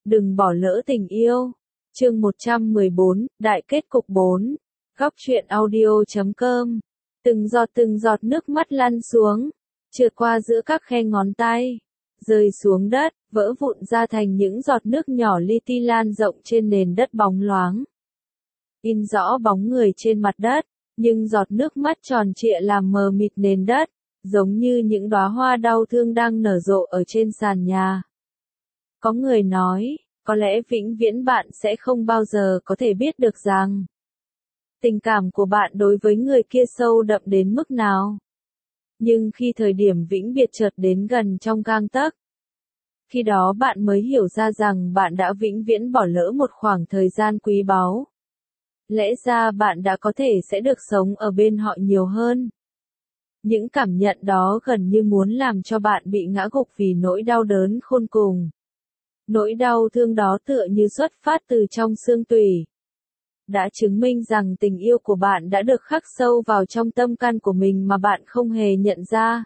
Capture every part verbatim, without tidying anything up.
Đừng bỏ lỡ tình yêu. Chương một trăm mười bốn, Đại kết cục bốn. Góc truyện audio chấm com. Từng giọt từng giọt nước mắt lăn xuống, trượt qua giữa các khe ngón tay, rơi xuống đất, vỡ vụn ra thành những giọt nước nhỏ li ti lan rộng trên nền đất bóng loáng. In rõ bóng người trên mặt đất, nhưng giọt nước mắt tròn trịa làm mờ mịt nền đất, giống như những đóa hoa đau thương đang nở rộ ở trên sàn nhà. Có người nói, có lẽ vĩnh viễn bạn sẽ không bao giờ có thể biết được rằng tình cảm của bạn đối với người kia sâu đậm đến mức nào. Nhưng khi thời điểm vĩnh biệt chợt đến gần trong gang tấc, khi đó bạn mới hiểu ra rằng bạn đã vĩnh viễn bỏ lỡ một khoảng thời gian quý báu. Lẽ ra bạn đã có thể sẽ được sống ở bên họ nhiều hơn. Những cảm nhận đó gần như muốn làm cho bạn bị ngã gục vì nỗi đau đớn khôn cùng. Nỗi đau thương đó tựa như xuất phát từ trong xương tủy. Đã chứng minh rằng tình yêu của bạn đã được khắc sâu vào trong tâm can của mình mà bạn không hề nhận ra.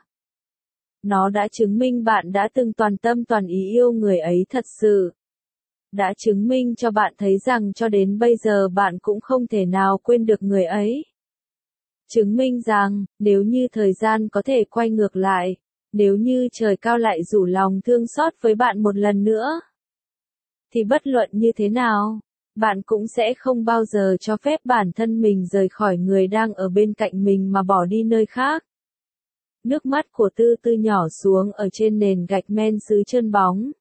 Nó đã chứng minh bạn đã từng toàn tâm toàn ý yêu người ấy thật sự. Đã chứng minh cho bạn thấy rằng cho đến bây giờ bạn cũng không thể nào quên được người ấy. Chứng minh rằng, nếu như thời gian có thể quay ngược lại, nếu như trời cao lại rủ lòng thương xót với bạn một lần nữa, thì bất luận như thế nào, bạn cũng sẽ không bao giờ cho phép bản thân mình rời khỏi người đang ở bên cạnh mình mà bỏ đi nơi khác. Nước mắt của Tư Tư nhỏ xuống ở trên nền gạch men sứ trơn bóng,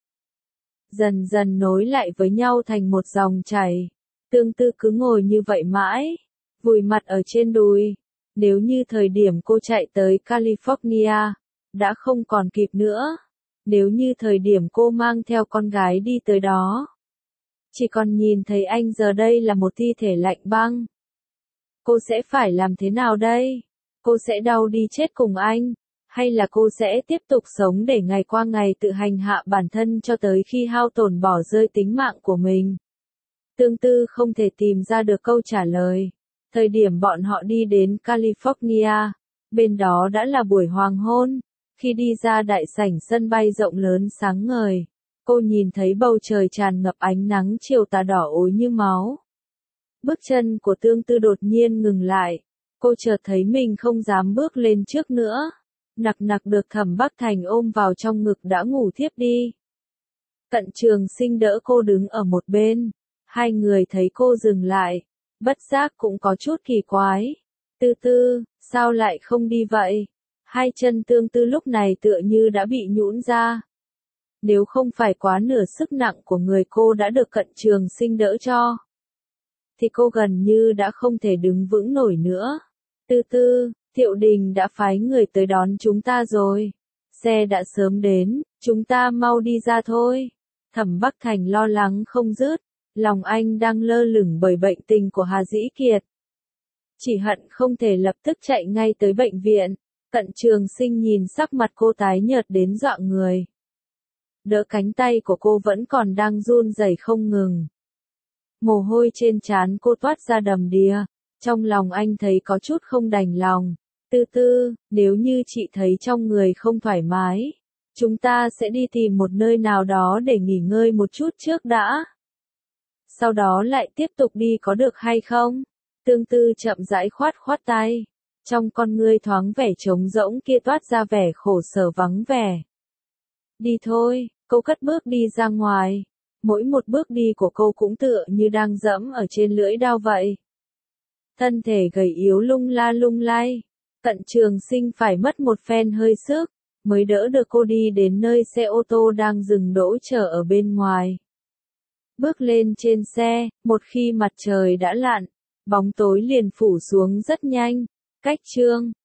dần dần nối lại với nhau thành một dòng chảy. Tương Tư cứ ngồi như vậy mãi, vùi mặt ở trên đùi. Nếu như thời điểm cô chạy tới California đã không còn kịp nữa, nếu như thời điểm cô mang theo con gái đi tới đó, chỉ còn nhìn thấy anh giờ đây là một thi thể lạnh băng, cô sẽ phải làm thế nào đây? Cô sẽ đau đi chết cùng anh, hay là cô sẽ tiếp tục sống để ngày qua ngày tự hành hạ bản thân cho tới khi hao tổn bỏ rơi tính mạng của mình? Tương Tư không thể tìm ra được câu trả lời. Thời điểm bọn họ đi đến California, bên đó đã là buổi hoàng hôn. Khi đi ra đại sảnh sân bay rộng lớn sáng ngời, cô nhìn thấy bầu trời tràn ngập ánh nắng chiều tà đỏ ối như máu. Bước chân của Tương Tư đột nhiên ngừng lại, cô chợt thấy mình không dám bước lên trước nữa. Nặc nặc được Thẩm Bắc Thành ôm vào trong ngực đã ngủ thiếp đi. Cận Trường Sinh đỡ cô đứng ở một bên, hai người thấy cô dừng lại, bất giác cũng có chút kỳ quái. Tư Tư, sao lại không đi vậy? Hai chân Tương Tư lúc này tựa như đã bị nhũn ra. Nếu không phải quá nửa sức nặng của người cô đã được Cận Trường Sinh đỡ cho, thì cô gần như đã không thể đứng vững nổi nữa. Tư Tư, Thiệu Đình đã phái người tới đón chúng ta rồi. Xe đã sớm đến, chúng ta mau đi ra thôi. Thẩm Bắc Thành lo lắng không dứt, lòng anh đang lơ lửng bởi bệnh tình của Hà Dĩ Kiệt. Chỉ hận không thể lập tức chạy ngay tới bệnh viện. Cận Trường Sinh nhìn sắc mặt cô tái nhợt đến dọa người. Đỡ cánh tay của cô vẫn còn đang run rẩy không ngừng. Mồ hôi trên trán cô toát ra đầm đìa. Trong lòng anh thấy có chút không đành lòng. Tư Tư, nếu như chị thấy trong người không thoải mái, chúng ta sẽ đi tìm một nơi nào đó để nghỉ ngơi một chút trước đã. Sau đó lại tiếp tục đi có được hay không? Tương Tư chậm rãi khoát khoát tay. Trong con ngươi thoáng vẻ trống rỗng kia toát ra vẻ khổ sở vắng vẻ. Đi thôi, cô cất bước đi ra ngoài. Mỗi một bước đi của cô cũng tựa như đang dẫm ở trên lưỡi dao vậy. Thân thể gầy yếu lung la lung lay. Cận Trường Sinh phải mất một phen hơi sức, mới đỡ được cô đi đến nơi xe ô tô đang dừng đỗ chờ ở bên ngoài. Bước lên trên xe, một khi mặt trời đã lặn, bóng tối liền phủ xuống rất nhanh. Cách chương